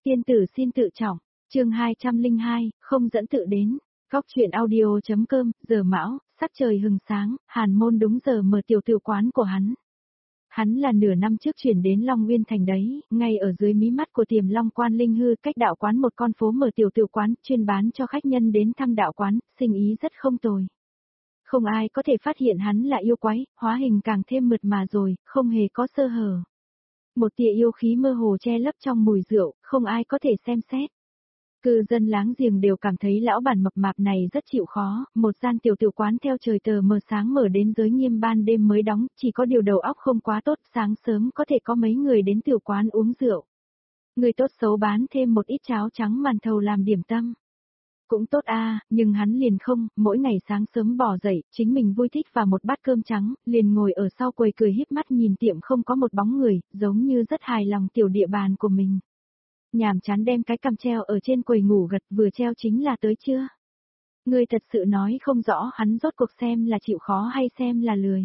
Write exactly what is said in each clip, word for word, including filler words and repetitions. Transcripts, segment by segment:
Tiên tử xin tự trọng, chương hai trăm lẻ hai, không dẫn tự đến. Góc chuyện audio.com, giờ mão, sắc trời hừng sáng, Hàn Môn đúng giờ mở tiểu tử quán của hắn. Hắn là nửa năm trước chuyển đến Long Nguyên Thành đấy, ngay ở dưới mí mắt của Tiềm Long Quan Linh Hư, cách đạo quán một con phố mở tiểu tử quán, chuyên bán cho khách nhân đến thăm đạo quán, sinh ý rất không tồi. Không ai có thể phát hiện hắn là yêu quái, hóa hình càng thêm mượt mà rồi, không hề có sơ hở. Một tia yêu khí mơ hồ che lấp trong mùi rượu, không ai có thể xem xét. Cư dân láng giềng đều cảm thấy lão bản mập mạp này rất chịu khó, một gian tiểu tử quán theo trời tờ mờ sáng mở đến giới nghiêm ban đêm mới đóng, chỉ có điều đầu óc không quá tốt, sáng sớm có thể có mấy người đến tiểu quán uống rượu. Người tốt xấu bán thêm một ít cháo trắng màn thầu làm điểm tâm. Cũng tốt a, à, nhưng hắn liền không, mỗi ngày sáng sớm bỏ dậy, chính mình vui thích vào một bát cơm trắng, liền ngồi ở sau quầy cười híp mắt nhìn tiệm không có một bóng người, giống như rất hài lòng tiểu địa bàn của mình. Nhàm chán đem cái cằm treo ở trên quầy ngủ gật, vừa treo chính là tới chưa? Người thật sự nói không rõ hắn rốt cuộc xem là chịu khó hay xem là lười.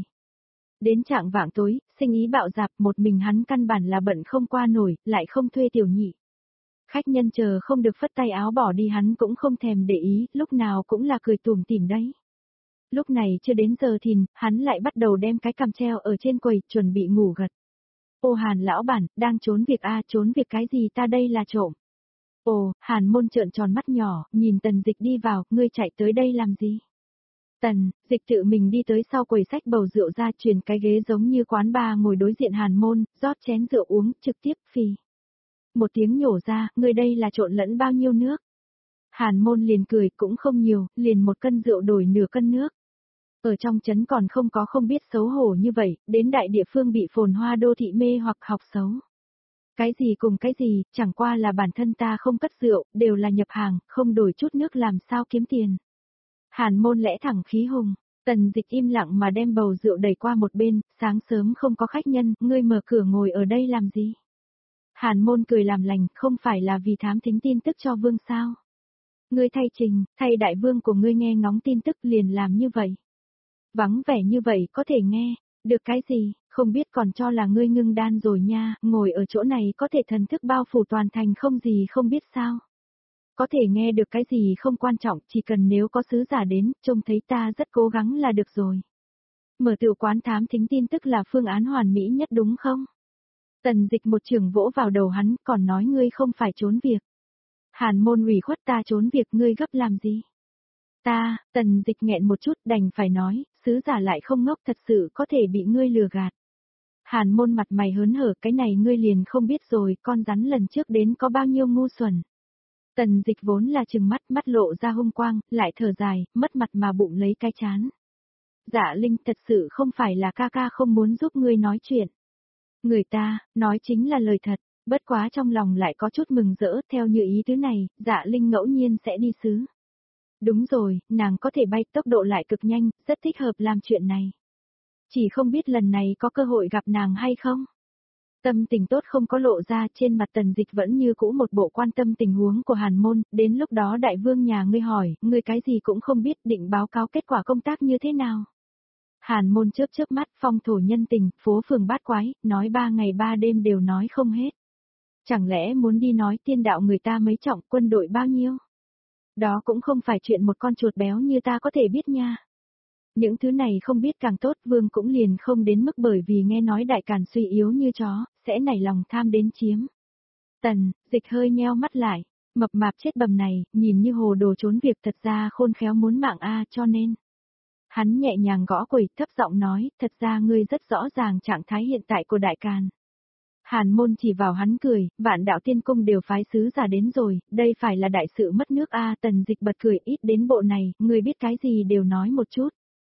Đến trạng vạng tối, sinh ý bạo dạp, một mình hắn căn bản là bận không qua nổi, lại không thuê tiểu nhị. Khách nhân chờ không được phất tay áo bỏ đi hắn cũng không thèm để ý, lúc nào cũng là cười tủm tỉm đấy. Lúc này chưa đến giờ thìn, hắn lại bắt đầu đem cái cằm treo ở trên quầy, chuẩn bị ngủ gật. Ô Hàn lão bản, đang trốn việc a à, trốn việc cái gì ta đây là trộm. Ồ, Hàn Môn trợn tròn mắt nhỏ, nhìn Tần Dịch đi vào, ngươi chạy tới đây làm gì? Tần, Dịch tự mình đi tới sau quầy xách bầu rượu ra, truyền cái ghế giống như quán bar ngồi đối diện Hàn Môn, rót chén rượu uống, trực tiếp phì. Một tiếng nhổ ra, ngươi đây là trộn lẫn bao nhiêu nước? Hàn Môn liền cười, cũng không nhiều, liền một cân rượu đổi nửa cân nước. Ở trong trấn còn không có không biết xấu hổ như vậy, đến đại địa phương bị phồn hoa đô thị mê hoặc học xấu. Cái gì cùng cái gì, chẳng qua là bản thân ta không cất rượu, đều là nhập hàng, không đổi chút nước làm sao kiếm tiền. Hàn Môn lẽ thẳng khí hùng, Tần Dịch im lặng mà đem bầu rượu đẩy qua một bên, sáng sớm không có khách nhân, ngươi mở cửa ngồi ở đây làm gì? Hàn Môn cười làm lành, không phải là vì thám thính tin tức cho vương sao? Ngươi thay trình, thay đại vương của ngươi nghe ngóng tin tức liền làm như vậy. Vắng vẻ như vậy có thể nghe, được cái gì, không biết còn cho là ngươi ngưng đan rồi nha, ngồi ở chỗ này có thể thần thức bao phủ toàn thành không gì không biết sao. Có thể nghe được cái gì không quan trọng, chỉ cần nếu có sứ giả đến, trông thấy ta rất cố gắng là được rồi. Mở tiểu quán thám thính tin tức là phương án hoàn mỹ nhất đúng không? Tần Dịch một trường vỗ vào đầu hắn, còn nói ngươi không phải trốn việc. Hàn Môn ủy khuất ta trốn việc ngươi gấp làm gì? Ta, Tần Dịch nghẹn một chút đành phải nói, sứ giả lại không ngốc thật sự có thể bị ngươi lừa gạt. Hàn Môn mặt mày hớn hở cái này ngươi liền không biết rồi, con rắn lần trước đến có bao nhiêu ngu xuẩn. Tần Dịch vốn là trừng mắt mắt lộ ra hung quang, lại thở dài, mất mặt mà bụng lấy cái chán. Dạ Linh thật sự không phải là ca ca không muốn giúp ngươi nói chuyện. Người ta, nói chính là lời thật, bất quá trong lòng lại có chút mừng rỡ, theo như ý thứ này, Dạ Linh ngẫu nhiên sẽ đi xứ. Đúng rồi, nàng có thể bay tốc độ lại cực nhanh, rất thích hợp làm chuyện này. Chỉ không biết lần này có cơ hội gặp nàng hay không? Tâm tình tốt không có lộ ra, trên mặt Tần Dịch vẫn như cũ một bộ quan tâm tình huống của Hàn Môn, đến lúc đó đại vương nhà ngươi hỏi, ngươi cái gì cũng không biết, định báo cáo kết quả công tác như thế nào? Hàn Môn chớp chớp mắt, phong thổ nhân tình, phố phường bát quái, nói ba ngày ba đêm đều nói không hết. Chẳng lẽ muốn đi nói tiên đạo người ta mấy trọng, quân đội bao nhiêu? Đó cũng không phải chuyện một con chuột béo như ta có thể biết nha. Những thứ này không biết càng tốt, vương cũng liền không đến mức bởi vì nghe nói đại càn suy yếu như chó, sẽ nảy lòng tham đến chiếm. Tần, Dịch hơi nheo mắt lại, mập mạp chết bầm này, nhìn như hồ đồ trốn việc thật ra khôn khéo muốn mạng a cho nên. Hắn nhẹ nhàng gõ quầy, thấp giọng nói, thật ra ngươi rất rõ ràng trạng thái hiện tại của đại càn. Hàn Môn chỉ vào hắn cười, vạn đạo tiên cung đều phái sứ giả đến rồi, đây phải là đại sự mất nước a. Tần Dịch bật cười, ít đến bộ này, ngươi biết cái gì đều nói một chút.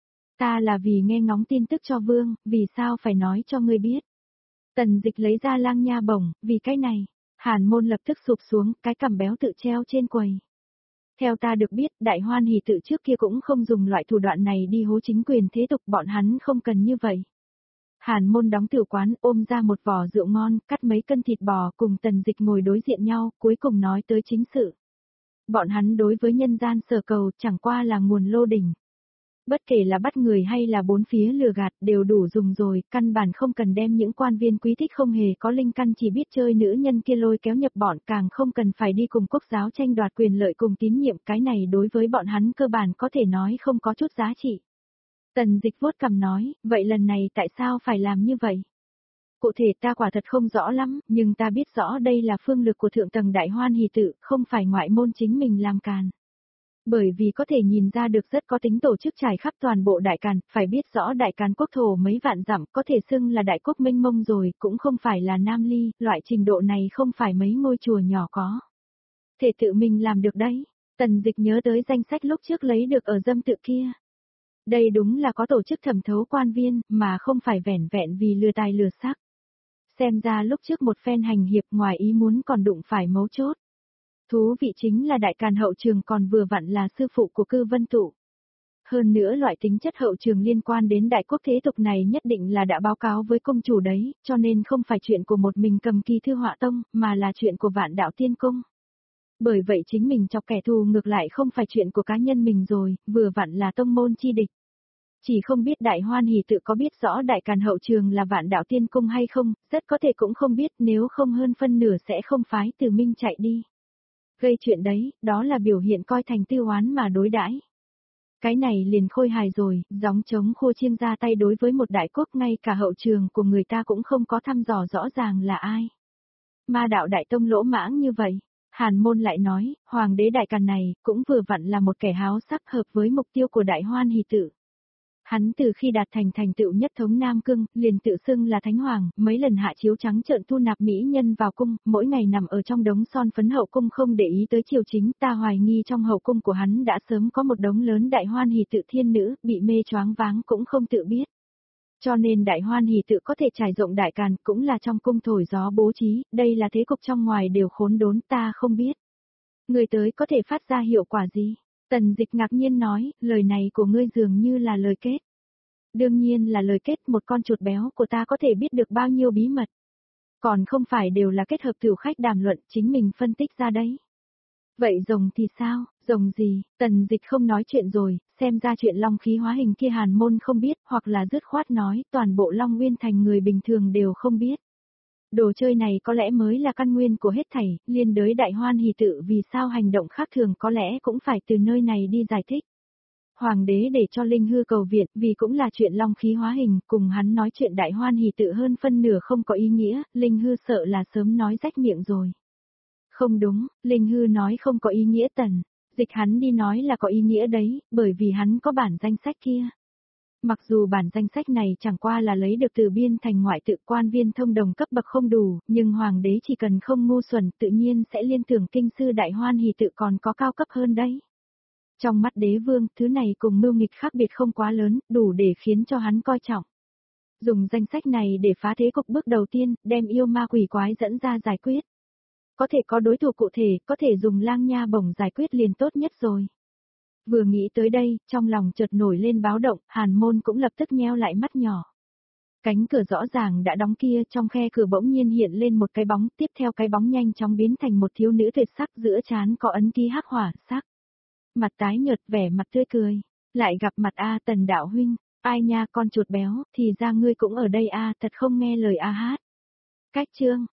Ta là vì nghe ngóng tin tức cho vương, vì sao phải nói cho ngươi biết. Tần Dịch lấy ra lang nha bổng, vì cái này, Hàn Môn lập tức sụp xuống, cái cằm béo tự treo trên quầy. Theo ta được biết, đại hoan hỷ tự trước kia cũng không dùng loại thủ đoạn này đi hố chính quyền thế tục, bọn hắn không cần như vậy. Hàn Môn đóng tiểu quán, ôm ra một vò rượu ngon, cắt mấy cân thịt bò, cùng Tần Dịch ngồi đối diện nhau, cuối cùng nói tới chính sự. Bọn hắn đối với nhân gian sở cầu chẳng qua là nguồn lô đỉnh. Bất kể là bắt người hay là bốn phía lừa gạt đều đủ dùng rồi, căn bản không cần đem những quan viên quý thích không hề có linh căn chỉ biết chơi nữ nhân kia lôi kéo nhập bọn, càng không cần phải đi cùng quốc giáo tranh đoạt quyền lợi cùng tín nhiệm, cái này đối với bọn hắn cơ bản có thể nói không có chút giá trị. Tần Dịch vuốt cằm nói, vậy lần này tại sao phải làm như vậy? Cụ thể ta quả thật không rõ lắm, nhưng ta biết rõ đây là phương lực của thượng tầng đại hoan hỷ tự, không phải ngoại môn chính mình làm càn. Bởi vì có thể nhìn ra được rất có tính tổ chức trải khắp toàn bộ đại càn, phải biết rõ đại càn quốc thổ mấy vạn dặm, có thể xưng là đại quốc mênh mông rồi, cũng không phải là Nam Ly, loại trình độ này không phải mấy ngôi chùa nhỏ có. Thể tự mình làm được đấy. Tần Dịch nhớ tới danh sách lúc trước lấy được ở dâm tự kia. Đây đúng là có tổ chức thẩm thấu quan viên, mà không phải vẻn vẹn vì lừa tài lừa sắc. Xem ra lúc trước một phen hành hiệp ngoài ý muốn còn đụng phải mấu chốt. Thú vị chính là đại càn hậu trường còn vừa vặn là sư phụ của Cư Vân Tụ. Hơn nữa loại tính chất hậu trường liên quan đến đại quốc thế tục này nhất định là đã báo cáo với công chủ đấy, cho nên không phải chuyện của một mình Cầm Kỳ Thư Họa Tông, mà là chuyện của Vạn Đạo Tiên Cung. Bởi vậy chính mình chọc kẻ thù ngược lại không phải chuyện của cá nhân mình rồi, vừa vặn là tông môn chi địch. Chỉ không biết Đại Hoan Hỷ tự có biết rõ đại càn hậu trường là Vạn Đạo Tiên Cung hay không, rất có thể cũng không biết, nếu không hơn phân nửa sẽ không phái Từ Minh chạy đi. Gây chuyện đấy, đó là biểu hiện coi thành tư oán mà đối đãi. Cái này liền khôi hài rồi, gióng trống khô chiêng ra tay đối với một đại quốc, ngay cả hậu trường của người ta cũng không có thăm dò rõ ràng là ai. Ma đạo đại tông lỗ mãng như vậy. Hàn Môn lại nói, hoàng đế đại càn này cũng vừa vặn là một kẻ háo sắc hợp với mục tiêu của Đại Hoan Hỷ tự. Hắn từ khi đạt thành thành tựu nhất thống Nam Cương, liền tự xưng là Thánh Hoàng, mấy lần hạ chiếu trắng trợn thu nạp mỹ nhân vào cung, mỗi ngày nằm ở trong đống son phấn hậu cung không để ý tới triều chính, ta hoài nghi trong hậu cung của hắn đã sớm có một đống lớn Đại Hoan Hỷ tự thiên nữ, bị mê choáng váng cũng không tự biết. Cho nên Đại Hoan Hỷ tự có thể trải rộng đại càn, cũng là trong cung thổi gió bố trí, đây là thế cục trong ngoài đều khốn đốn, ta không biết. Người tới có thể phát ra hiệu quả gì? Tần Dịch ngạc nhiên nói, lời này của ngươi dường như là lời kết. Đương nhiên là lời kết, một con chuột béo của ta có thể biết được bao nhiêu bí mật. Còn không phải đều là kết hợp tiểu khách đàm luận, chính mình phân tích ra đấy. Vậy rồng thì sao, rồng gì? Tần Dịch không nói chuyện rồi, xem ra chuyện long khí hóa hình kia Hàn Môn không biết, hoặc là dứt khoát nói, toàn bộ Long Nguyên Thành người bình thường đều không biết. Đồ chơi này có lẽ mới là căn nguyên của hết thảy, liên đới Đại Hoan Hỷ tự vì sao hành động khác thường có lẽ cũng phải từ nơi này đi giải thích. Hoàng đế để cho Linh Hư cầu viện, vì cũng là chuyện long khí hóa hình, cùng hắn nói chuyện Đại Hoan Hỷ tự hơn phân nửa không có ý nghĩa, Linh Hư sợ là sớm nói rách miệng rồi. Không đúng, Linh Hư nói không có ý nghĩa. Tần Dịch hắn đi nói là có ý nghĩa đấy, bởi vì hắn có bản danh sách kia. Mặc dù bản danh sách này chẳng qua là lấy được từ biên thành ngoại tự, quan viên thông đồng cấp bậc không đủ, nhưng hoàng đế chỉ cần không ngu xuẩn tự nhiên sẽ liên tưởng kinh sư Đại Hoan Hỷ tự còn có cao cấp hơn đấy. Trong mắt đế vương, thứ này cùng mưu nghịch khác biệt không quá lớn, đủ để khiến cho hắn coi trọng. Dùng danh sách này để phá thế cục, bước đầu tiên, đem yêu ma quỷ quái dẫn ra giải quyết. Có thể có đối thủ cụ thể, có thể dùng lang nha bổng giải quyết liền tốt nhất rồi. Vừa nghĩ tới đây, trong lòng chợt nổi lên báo động, Hàn Môn cũng lập tức nheo lại mắt nhỏ. Cánh cửa rõ ràng đã đóng kia, trong khe cửa bỗng nhiên hiện lên một cái bóng, tiếp theo cái bóng nhanh chóng biến thành một thiếu nữ tuyệt sắc, giữa trán có ấn ký hắc hỏa sắc. Mặt tái nhợt, vẻ mặt tươi cười. Lại gặp mặt a Tần đạo huynh, ai nha con chuột béo, thì ra ngươi cũng ở đây a, thật không nghe lời a hát. Cách chương